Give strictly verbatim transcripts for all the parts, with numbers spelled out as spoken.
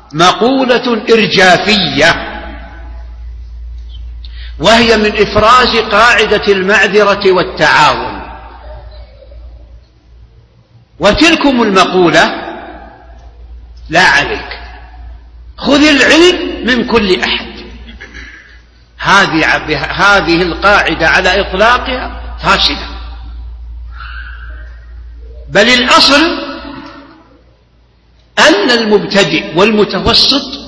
مقولة إرجافية، وهي من إفراز قاعدة المعذرة والتعاون. وتلكم المقولة: لا عليك، خذ العلم من كل أحد. هذه القاعدة على إطلاقها فاسدة، بل الأصل أن المبتدئ والمتوسط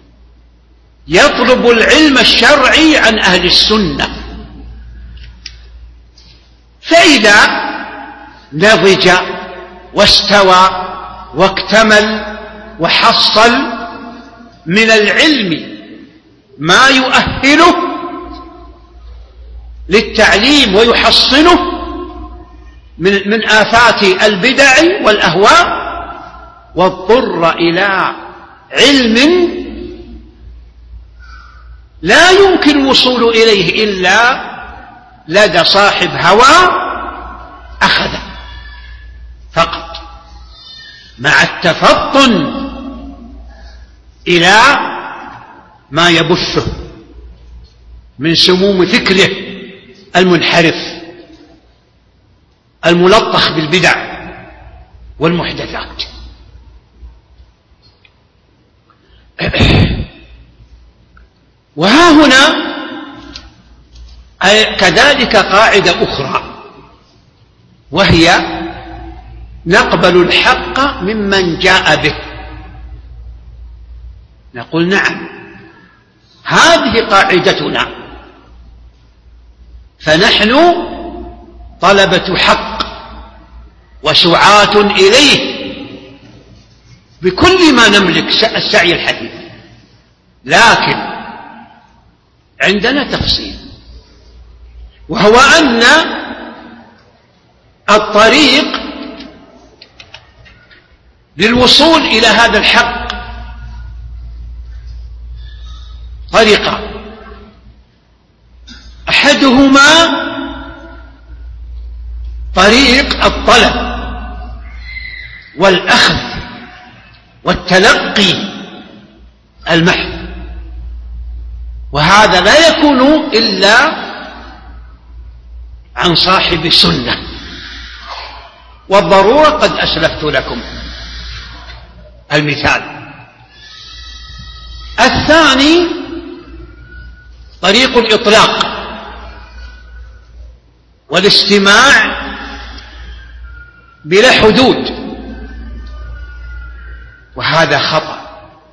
يطلب العلم الشرعي عن أهل السنة، فإذا نضج واستوى واكتمل وحصل من العلم ما يؤهله للتعليم ويحصنه من, من آفات البدع والأهواء، واضطر إلى علم لا يمكن الوصول إليه إلا لدى صاحب هوى، أخذ فقط مع التفطن إلى ما يبثه من سموم فكره المنحرف الملطخ بالبدع والمحدثات. وها هنا كذلك قاعدة أخرى، وهي نقبل الحق ممن جاء به. نقول: نعم، هذه قاعدتنا، فنحن طلبة حق وسعاة إليه بكل ما نملك السعي الحثيث، لكن عندنا تفصيل، وهو أن الطريق للوصول إلى هذا الحق طريقة، أحدهما طريق الطلب والأخذ والتلقي المحض، وهذا لا يكون إلا عن صاحب السنة، والضرورة قد أسلفت لكم المثال. الثاني طريق الإطلاق والاستماع بلا حدود، وهذا خطأ،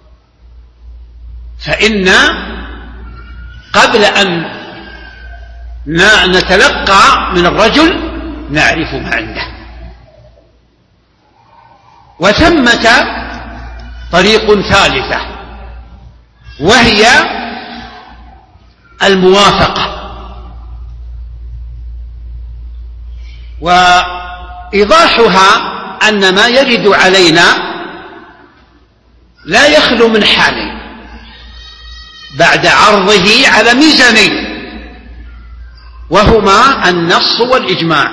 فإن قبل أن نتلقى من الرجل نعرف ما عنده. وثمة طريق ثالثة، وهي الموافقة، وإيضاحها أن ما يرد علينا لا يخلو من حالين بعد عرضه على ميزانين، وهما النص والإجماع.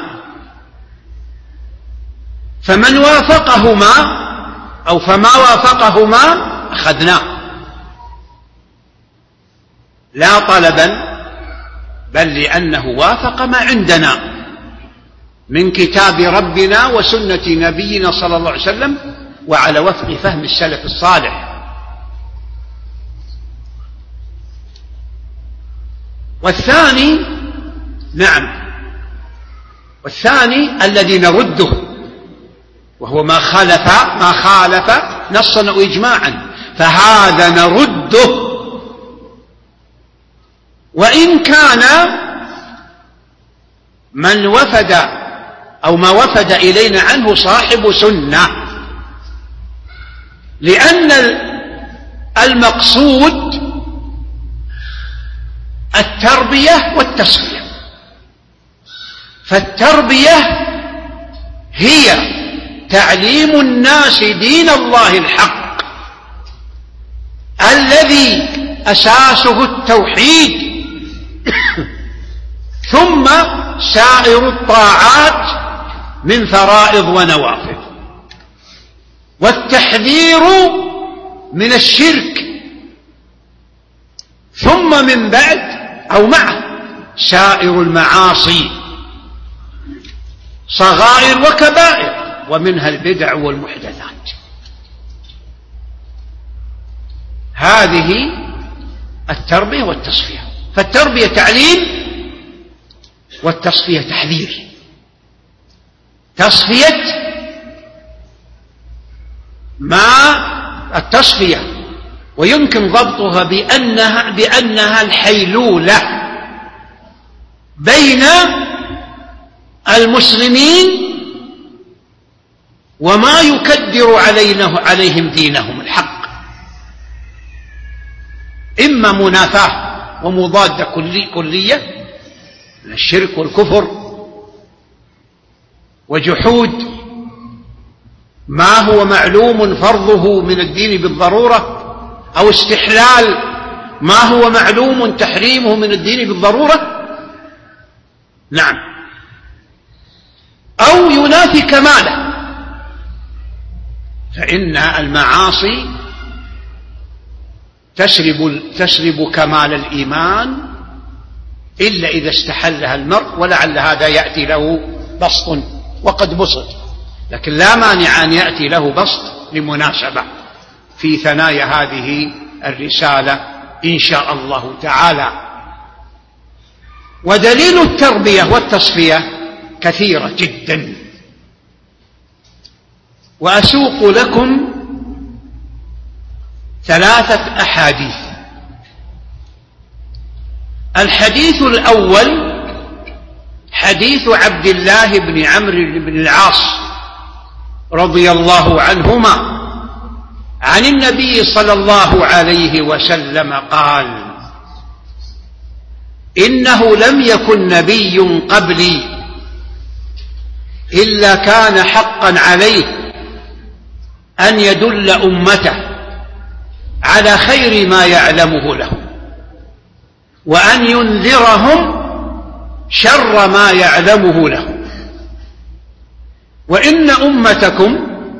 فمن وافقهما أو فما وافقهما أخذناه، لا طلبا، بل لأنه وافق ما عندنا من كتاب ربنا وسنة نبينا صلى الله عليه وسلم، وعلى وفق فهم السلف الصالح. والثاني نعم والثاني الذي نرده، وهو ما خالف ما خالف نصا أو إجماعا، فهذا نرده وإن كان من وفد أو ما وفد إلينا عنه صاحب سنة، لأن المقصود التربية والتصفية. فالتربية هي تعليم الناس دين الله الحق الذي أساسه التوحيد، ثم سائر الطاعات من فرائض ونوافل. والتحذير من الشرك، ثم من بعد أو معه سائر المعاصي صغائر وكبائر، ومنها البدع والمحدثات. هذه التربية والتصفية. فالتربية تعليم، والتصفية تحذير. تصفية ما التصفية ويمكن ضبطها بأنها, بأنها الحيلولة بين المسلمين وما يكدر علينا عليهم دينهم الحق، إما منافاة ومضادة كلي كلية من الشرك والكفر وجحود ما هو معلوم فرضه من الدين بالضرورة، أو استحلال ما هو معلوم تحريمه من الدين بالضرورة، نعم، أو ينافي كماله. فإن المعاصي تسلب, تسلب كمال الإيمان إلا إذا استحلها المرء، ولعل هذا يأتي له بسط وقد بسط، لكن لا مانع أن يأتي له بسط لمناسبة في ثنايا هذه الرسالة إن شاء الله تعالى. ودليل التربية والتصفية كثيرة جدا، وأسوق لكم ثلاثة أحاديث. الحديث الأول حديث عبد الله بن عمرو بن العاص رضي الله عنهما عن النبي صلى الله عليه وسلم قال: إنه لم يكن نبي قبلي إلا كان حقا عليه أن يدل أمته على خير ما يعلمه لهم، وأن ينذرهم شر ما يعلمه لهم. وإن أمتكم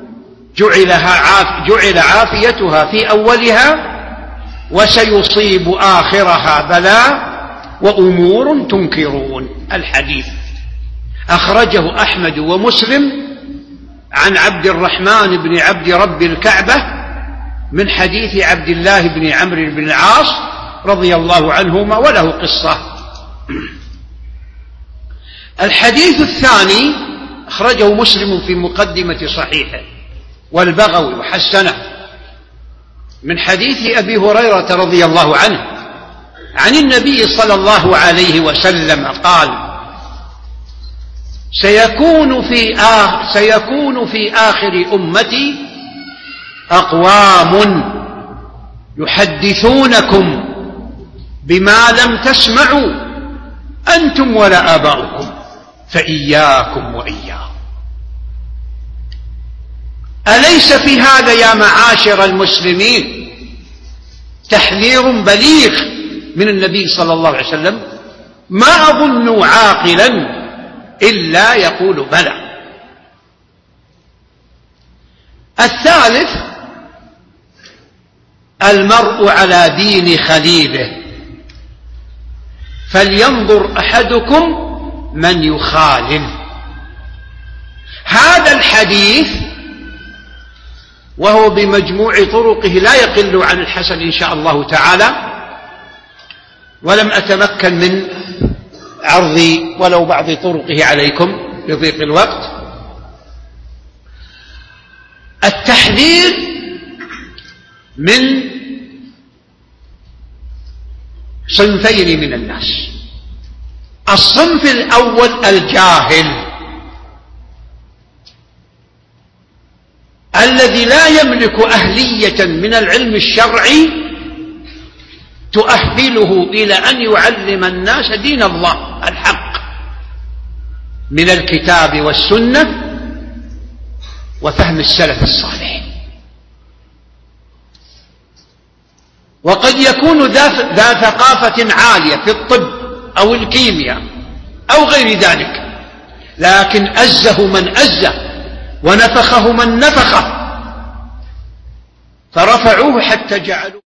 جعل عافيتها في أولها وسيصيب آخرها بلاء وأمور تنكرون. الحديث أخرجه أحمد ومسلم عن عبد الرحمن بن عبد رب الكعبة من حديث عبد الله بن عمرو بن العاص رضي الله عنهما، وله قصة. الحديث الثاني أخرجه مسلم في مقدمة صحيحه، والبغوي وحسنه، من حديث أبي هريرة رضي الله عنه عن النبي صلى الله عليه وسلم قال: سيكون في آخر, سيكون في آخر أمتي أقوام يحدثونكم بما لم تسمعوا أنتم ولا آباؤكم، فإياكم وإياهم. أليس في هذا يا معاشر المسلمين تحذير بليغ من النبي صلى الله عليه وسلم؟ ما أظن عاقلا إلا يقول بلى. الثالث: المرء على دين خليله، فلينظر أحدكم من يخالل. هذا الحديث وهو بمجموع طرقه لا يقل عن الحسن إن شاء الله تعالى، ولم أتمكن من عرض ولو بعض طرقه عليكم لضيق الوقت. التحذير من صنفين من الناس: الصنف الأول الجاهل الذي لا يملك أهلية من العلم الشرعي تؤهله إلى أن يعلم الناس دين الله الحق من الكتاب والسنة وفهم السلف الصالح. وقد يكون ذا ثقافة عالية في الطب أو الكيمياء أو غير ذلك، لكن أزه من أزه ونفخه من نفخه، فرفعوه حتى جعلوه